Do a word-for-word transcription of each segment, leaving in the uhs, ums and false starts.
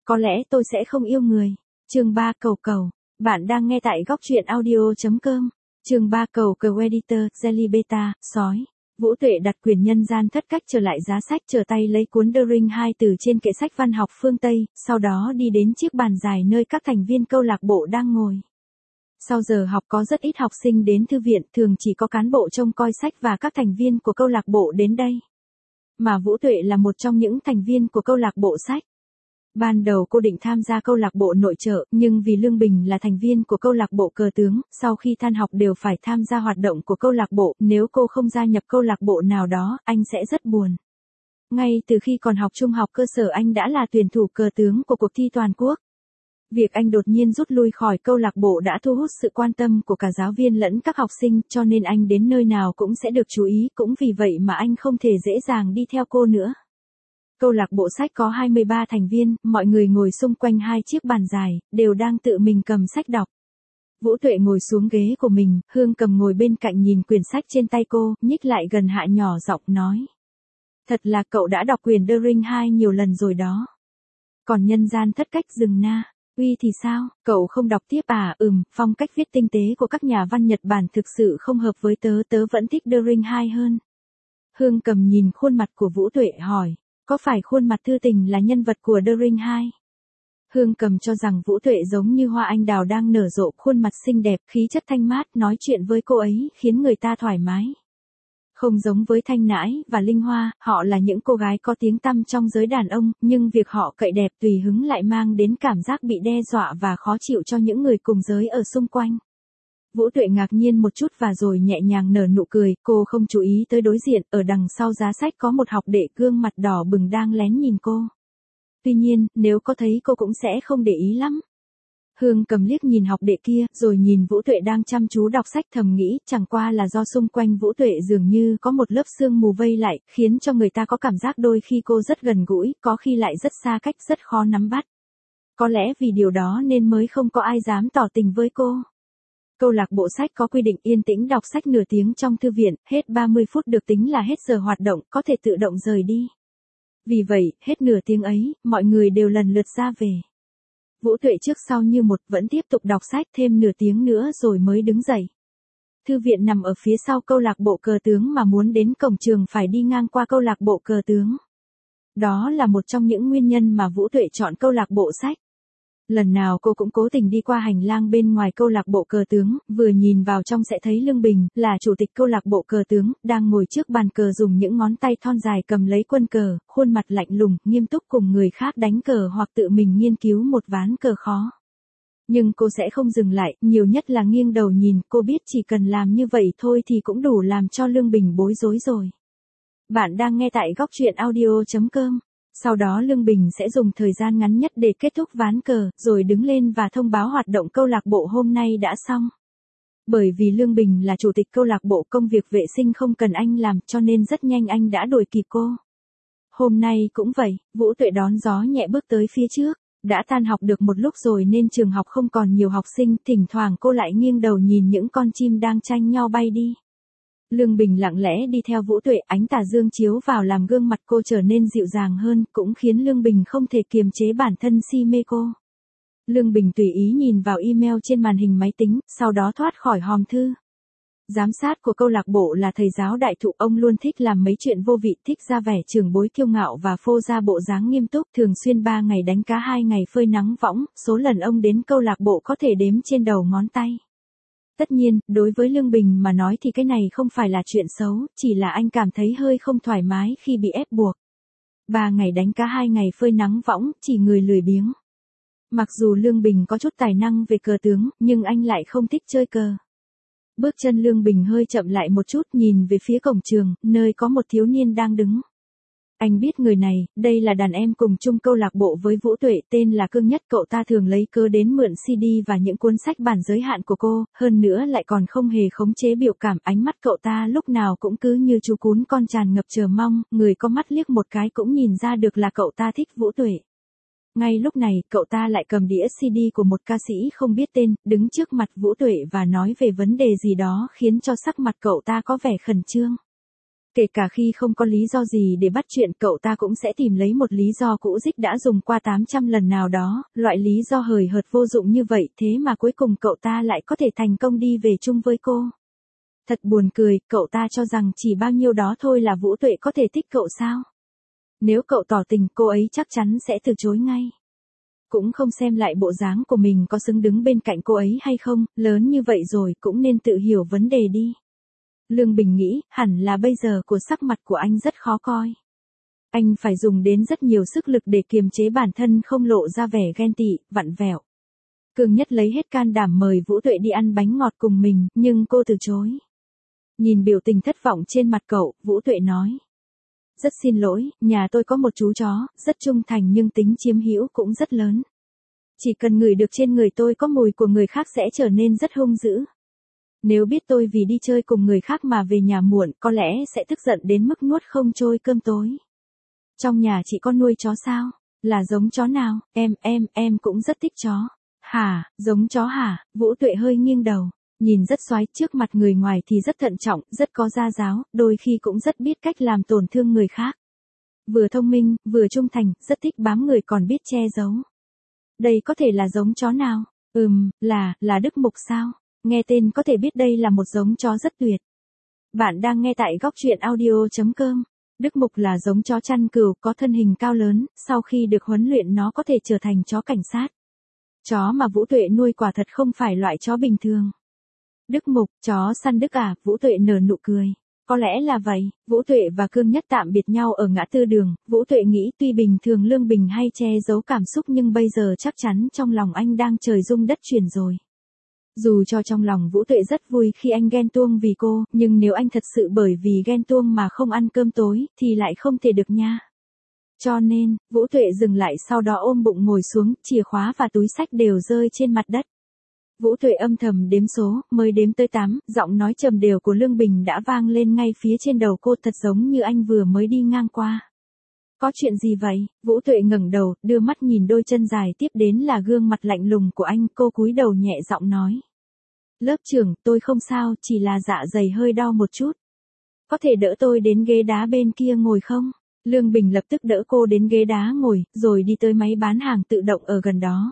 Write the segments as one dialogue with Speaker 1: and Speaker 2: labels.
Speaker 1: Có lẽ tôi sẽ không yêu người. Chương ba cầu cầu. Bạn đang nghe tại góc truyện audio chấm com. Chương ba cầu cầu editor, Jelly Beta, sói. Vũ Tuệ đặt quyền nhân gian thất cách trở lại giá sách, trở tay lấy cuốn The Ring hai từ trên kệ sách văn học phương Tây, sau đó đi đến chiếc bàn dài nơi các thành viên câu lạc bộ đang ngồi. Sau giờ học có rất ít học sinh đến thư viện, thường chỉ có cán bộ trông coi sách và các thành viên của câu lạc bộ đến đây. Mà Vũ Tuệ là một trong những thành viên của câu lạc bộ sách. Ban đầu cô định tham gia câu lạc bộ nội trợ, nhưng vì Lương Bình là thành viên của câu lạc bộ cờ tướng, sau khi tan học đều phải tham gia hoạt động của câu lạc bộ, nếu cô không gia nhập câu lạc bộ nào đó, anh sẽ rất buồn. Ngay từ khi còn học trung học cơ sở anh đã là tuyển thủ cờ tướng của cuộc thi toàn quốc. Việc anh đột nhiên rút lui khỏi câu lạc bộ đã thu hút sự quan tâm của cả giáo viên lẫn các học sinh, cho nên anh đến nơi nào cũng sẽ được chú ý, cũng vì vậy mà anh không thể dễ dàng đi theo cô nữa. Câu lạc bộ sách có hai mươi ba thành viên, mọi người ngồi xung quanh hai chiếc bàn dài, đều đang tự mình cầm sách đọc. Vũ Tuệ ngồi xuống ghế của mình, Hương Cầm ngồi bên cạnh nhìn quyển sách trên tay cô, nhích lại gần hạ nhỏ giọng nói. Thật là cậu đã đọc quyển The Ring hai nhiều lần rồi đó. Còn nhân gian thất cách rừng na, uy thì sao, cậu không đọc tiếp à? Ừm, phong cách viết tinh tế của các nhà văn Nhật Bản thực sự không hợp với tớ, tớ vẫn thích The Ring hai hơn. Hương Cầm nhìn khuôn mặt của Vũ Tuệ hỏi. Có phải khuôn mặt thư tình là nhân vật của The Ring hai? Hương Cầm cho rằng Vũ Tuệ giống như hoa anh đào đang nở rộ, khuôn mặt xinh đẹp, khí chất thanh mát, nói chuyện với cô ấy khiến người ta thoải mái. Không giống với Thanh Nãi và Linh Hoa, họ là những cô gái có tiếng tăm trong giới đàn ông, nhưng việc họ cậy đẹp tùy hứng lại mang đến cảm giác bị đe dọa và khó chịu cho những người cùng giới ở xung quanh. Vũ Tuệ ngạc nhiên một chút và rồi nhẹ nhàng nở nụ cười, cô không chú ý tới đối diện, ở đằng sau giá sách có một học đệ gương mặt đỏ bừng đang lén nhìn cô. Tuy nhiên, nếu có thấy cô cũng sẽ không để ý lắm. Hương Cầm liếc nhìn học đệ kia, rồi nhìn Vũ Tuệ đang chăm chú đọc sách, thầm nghĩ, chẳng qua là do xung quanh Vũ Tuệ dường như có một lớp sương mù vây lại, khiến cho người ta có cảm giác đôi khi cô rất gần gũi, có khi lại rất xa cách, rất khó nắm bắt. Có lẽ vì điều đó nên mới không có ai dám tỏ tình với cô. Câu lạc bộ sách có quy định yên tĩnh đọc sách nửa tiếng trong thư viện, hết ba mươi phút được tính là hết giờ hoạt động, có thể tự động rời đi. Vì vậy, hết nửa tiếng ấy, mọi người đều lần lượt ra về. Vũ Tuệ trước sau như một vẫn tiếp tục đọc sách thêm nửa tiếng nữa rồi mới đứng dậy. Thư viện nằm ở phía sau câu lạc bộ cờ tướng, mà muốn đến cổng trường phải đi ngang qua câu lạc bộ cờ tướng. Đó là một trong những nguyên nhân mà Vũ Tuệ chọn câu lạc bộ sách. Lần nào cô cũng cố tình đi qua hành lang bên ngoài câu lạc bộ cờ tướng, vừa nhìn vào trong sẽ thấy Lương Bình, là chủ tịch câu lạc bộ cờ tướng, đang ngồi trước bàn cờ dùng những ngón tay thon dài cầm lấy quân cờ, khuôn mặt lạnh lùng, nghiêm túc cùng người khác đánh cờ hoặc tự mình nghiên cứu một ván cờ khó. Nhưng cô sẽ không dừng lại, nhiều nhất là nghiêng đầu nhìn, cô biết chỉ cần làm như vậy thôi thì cũng đủ làm cho Lương Bình bối rối rồi. Bạn đang nghe tại góc truyện audio chấm com. Sau đó Lương Bình sẽ dùng thời gian ngắn nhất để kết thúc ván cờ, rồi đứng lên và thông báo hoạt động câu lạc bộ hôm nay đã xong. Bởi vì Lương Bình là chủ tịch câu lạc bộ, công việc vệ sinh không cần anh làm, cho nên rất nhanh anh đã đuổi kịp cô. Hôm nay cũng vậy, Vũ Tuệ đón gió nhẹ bước tới phía trước. Đã tan học được một lúc rồi nên trường học không còn nhiều học sinh, thỉnh thoảng cô lại nghiêng đầu nhìn những con chim đang tranh nhau bay đi. Lương Bình lặng lẽ đi theo Vũ Tuệ, ánh tà dương chiếu vào làm gương mặt cô trở nên dịu dàng hơn, cũng khiến Lương Bình không thể kiềm chế bản thân si mê cô. Lương Bình tùy ý nhìn vào email trên màn hình máy tính, sau đó thoát khỏi hòm thư. Giám sát của câu lạc bộ là thầy giáo đại thụ, ông luôn thích làm mấy chuyện vô vị, thích ra vẻ trưởng bối kiêu ngạo và phô ra bộ dáng nghiêm túc, thường xuyên ba ngày đánh cá hai ngày phơi nắng võng, số lần ông đến câu lạc bộ có thể đếm trên đầu ngón tay. Tất nhiên, đối với Lương Bình mà nói thì cái này không phải là chuyện xấu, chỉ là anh cảm thấy hơi không thoải mái khi bị ép buộc. Ba ngày đánh cá hai ngày phơi nắng võng, chỉ người lười biếng. Mặc dù Lương Bình có chút tài năng về cờ tướng, nhưng anh lại không thích chơi cờ. Bước chân Lương Bình hơi chậm lại một chút, nhìn về phía cổng trường, nơi có một thiếu niên đang đứng. Anh biết người này, đây là đàn em cùng chung câu lạc bộ với Vũ Tuệ, tên là Cương Nhất, cậu ta thường lấy cớ đến mượn xê đê và những cuốn sách bản giới hạn của cô, hơn nữa lại còn không hề khống chế biểu cảm, ánh mắt cậu ta lúc nào cũng cứ như chú cún con tràn ngập chờ mong, người có mắt liếc một cái cũng nhìn ra được là cậu ta thích Vũ Tuệ. Ngay lúc này, cậu ta lại cầm đĩa xê đê của một ca sĩ không biết tên, đứng trước mặt Vũ Tuệ và nói về vấn đề gì đó khiến cho sắc mặt cậu ta có vẻ khẩn trương. Kể cả khi không có lý do gì để bắt chuyện, cậu ta cũng sẽ tìm lấy một lý do cũ dích đã dùng qua tám trăm lần nào đó, loại lý do hời hợt vô dụng như vậy, thế mà cuối cùng cậu ta lại có thể thành công đi về chung với cô. Thật buồn cười, cậu ta cho rằng chỉ bao nhiêu đó thôi là Vũ Tuệ có thể thích cậu sao? Nếu cậu tỏ tình, cô ấy chắc chắn sẽ từ chối ngay. Cũng không xem lại bộ dáng của mình có xứng đứng bên cạnh cô ấy hay không, lớn như vậy rồi cũng nên tự hiểu vấn đề đi. Lương Bình nghĩ, hẳn là bây giờ của sắc mặt của anh rất khó coi. Anh phải dùng đến rất nhiều sức lực để kiềm chế bản thân không lộ ra vẻ ghen tị, vặn vẹo. Cường Nhất lấy hết can đảm mời Vũ Tuệ đi ăn bánh ngọt cùng mình, nhưng cô từ chối. Nhìn biểu tình thất vọng trên mặt cậu, Vũ Tuệ nói. Rất xin lỗi, nhà tôi có một chú chó, rất trung thành nhưng tính chiếm hữu cũng rất lớn. Chỉ cần ngửi được trên người tôi có mùi của người khác sẽ trở nên rất hung dữ. Nếu biết tôi vì đi chơi cùng người khác mà về nhà muộn, có lẽ sẽ tức giận đến mức nuốt không trôi cơm tối. Trong nhà chị có nuôi chó sao? Là giống chó nào? Em, em, em cũng rất thích chó. Hả, giống chó hả? Vũ Tuệ hơi nghiêng đầu. Nhìn rất xoái, trước mặt người ngoài thì rất thận trọng, rất có gia giáo, đôi khi cũng rất biết cách làm tổn thương người khác. Vừa thông minh, vừa trung thành, rất thích bám người còn biết che giấu. Đây có thể là giống chó nào? Ừm, là, là Đức Mục sao? Nghe tên có thể biết đây là một giống chó rất tuyệt. Bạn đang nghe tại góc truyện audio chấm com. Đức Mục là giống chó chăn cừu có thân hình cao lớn, sau khi được huấn luyện nó có thể trở thành chó cảnh sát. Chó mà Vũ Tuệ nuôi quả thật không phải loại chó bình thường. Đức Mục, chó săn Đức à? Vũ Tuệ nở nụ cười. Có lẽ là vậy. Vũ Tuệ và Cương Nhất tạm biệt nhau ở ngã tư đường. Vũ Tuệ nghĩ tuy bình thường Lương Bình hay che giấu cảm xúc nhưng bây giờ chắc chắn trong lòng anh đang trời rung đất chuyển rồi. Dù cho trong lòng Vũ Tuệ rất vui khi anh ghen tuông vì cô, nhưng nếu anh thật sự bởi vì ghen tuông mà không ăn cơm tối, thì lại không thể được nha. Cho nên, Vũ Tuệ dừng lại sau đó ôm bụng ngồi xuống, chìa khóa và túi xách đều rơi trên mặt đất. Vũ Tuệ âm thầm đếm số, mới đếm tới tám, giọng nói trầm đều của Lương Bình đã vang lên ngay phía trên đầu cô thật giống như anh vừa mới đi ngang qua. Có chuyện gì vậy? Vũ Tuệ ngẩng đầu, đưa mắt nhìn đôi chân dài tiếp đến là gương mặt lạnh lùng của anh, cô cúi đầu nhẹ giọng nói. Lớp trưởng, tôi không sao, chỉ là dạ dày hơi đau một chút. Có thể đỡ tôi đến ghế đá bên kia ngồi không? Lương Bình lập tức đỡ cô đến ghế đá ngồi, rồi đi tới máy bán hàng tự động ở gần đó.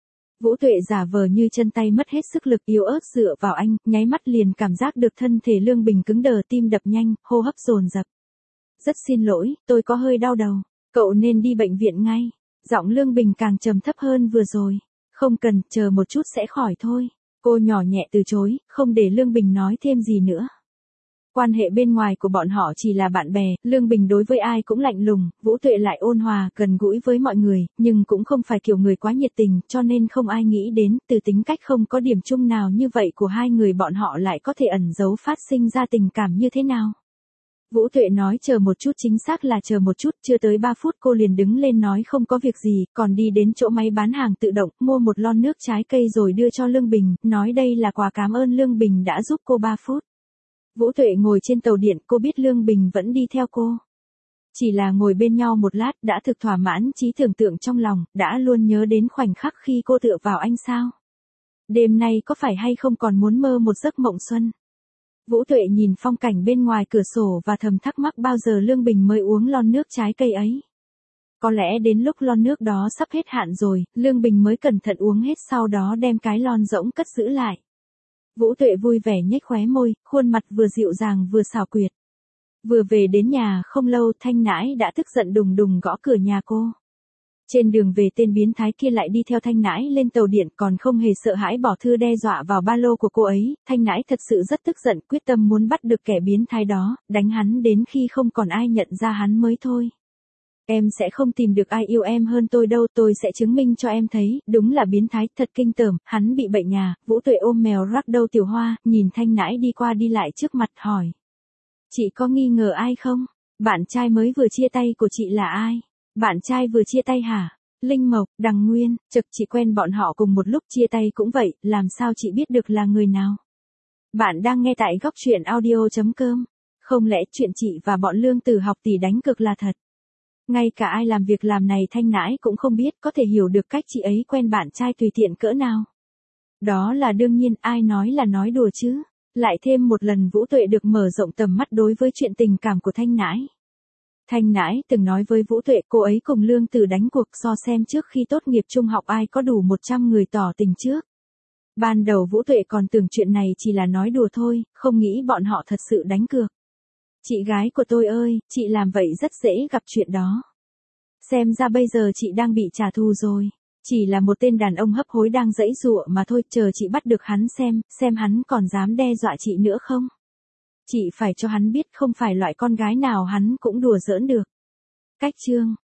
Speaker 1: Vũ Tuệ giả vờ như chân tay mất hết sức lực yếu ớt dựa vào anh, nháy mắt liền cảm giác được thân thể Lương Bình cứng đờ, tim đập nhanh, hô hấp dồn dập. Rất xin lỗi, tôi có hơi đau đầu, cậu nên đi bệnh viện ngay. Giọng Lương Bình càng trầm thấp hơn vừa rồi. Không cần, chờ một chút sẽ khỏi thôi. Cô nhỏ nhẹ từ chối, không để Lương Bình nói thêm gì nữa. Quan hệ bên ngoài của bọn họ chỉ là bạn bè, Lương Bình đối với ai cũng lạnh lùng, Vũ Tuệ lại ôn hòa, gần gũi với mọi người, nhưng cũng không phải kiểu người quá nhiệt tình, cho nên không ai nghĩ đến, từ tính cách không có điểm chung nào như vậy của hai người bọn họ lại có thể ẩn giấu phát sinh ra tình cảm như thế nào. Vũ Tuệ nói chờ một chút, chính xác là chờ một chút, chưa tới ba phút cô liền đứng lên nói không có việc gì, còn đi đến chỗ máy bán hàng tự động, mua một lon nước trái cây rồi đưa cho Lương Bình, nói đây là quà cảm ơn Lương Bình đã giúp cô ba phút. Vũ Tuệ ngồi trên tàu điện, cô biết Lương Bình vẫn đi theo cô. Chỉ là ngồi bên nhau một lát đã thực thỏa mãn trí tưởng tượng trong lòng, đã luôn nhớ đến khoảnh khắc khi cô tựa vào anh sao. Đêm nay có phải hay không còn muốn mơ một giấc mộng xuân. Vũ Tuệ nhìn phong cảnh bên ngoài cửa sổ và thầm thắc mắc bao giờ Lương Bình mới uống lon nước trái cây ấy. Có lẽ đến lúc lon nước đó sắp hết hạn rồi, Lương Bình mới cẩn thận uống hết sau đó đem cái lon rỗng cất giữ lại. Vũ Tuệ vui vẻ nhếch khóe môi, khuôn mặt vừa dịu dàng vừa xảo quyệt. Vừa về đến nhà không lâu Thanh Nãi đã tức giận đùng đùng gõ cửa nhà cô. Trên đường về tên biến thái kia lại đi theo Thanh Nãi lên tàu điện còn không hề sợ hãi bỏ thư đe dọa vào ba lô của cô ấy. Thanh Nãi thật sự rất tức giận, quyết tâm muốn bắt được kẻ biến thái đó, đánh hắn đến khi không còn ai nhận ra hắn mới thôi. Em sẽ không tìm được ai yêu em hơn tôi đâu, tôi sẽ chứng minh cho em thấy, đúng là biến thái, thật kinh tởm, hắn bị bệnh nhà. Vũ Tuệ ôm mèo rắc đâu Tiểu Hoa, nhìn Thanh Nãi đi qua đi lại trước mặt hỏi. Chị có nghi ngờ ai không? Bạn trai mới vừa chia tay của chị là ai? Bạn trai vừa chia tay hả? Linh Mộc, Đằng Nguyên, trực chị quen bọn họ cùng một lúc chia tay cũng vậy, làm sao chị biết được là người nào? Bạn đang nghe tại góc truyện audio chấm com. Không lẽ chuyện chị và bọn Lương Tử học tỷ đánh cược là thật? Ngay cả ai làm việc làm này Thanh Nãi cũng không biết, có thể hiểu được cách chị ấy quen bạn trai tùy tiện cỡ nào. Đó là đương nhiên, ai nói là nói đùa chứ. Lại thêm một lần Vũ Tuệ được mở rộng tầm mắt đối với chuyện tình cảm của Thanh Nãi. Thanh Nãi từng nói với Vũ Tuệ cô ấy cùng Lương Tử đánh cuộc so xem trước khi tốt nghiệp trung học ai có đủ một trăm người tỏ tình trước. Ban đầu Vũ Tuệ còn tưởng chuyện này chỉ là nói đùa thôi, không nghĩ bọn họ thật sự đánh cược. Chị gái của tôi ơi, chị làm vậy rất dễ gặp chuyện đó. Xem ra bây giờ chị đang bị trả thù rồi. Chỉ là một tên đàn ông hấp hối đang giãy giụa mà thôi, chờ chị bắt được hắn xem, xem hắn còn dám đe dọa chị nữa không. Chị phải cho hắn biết không phải loại con gái nào hắn cũng đùa giỡn được. Cách chương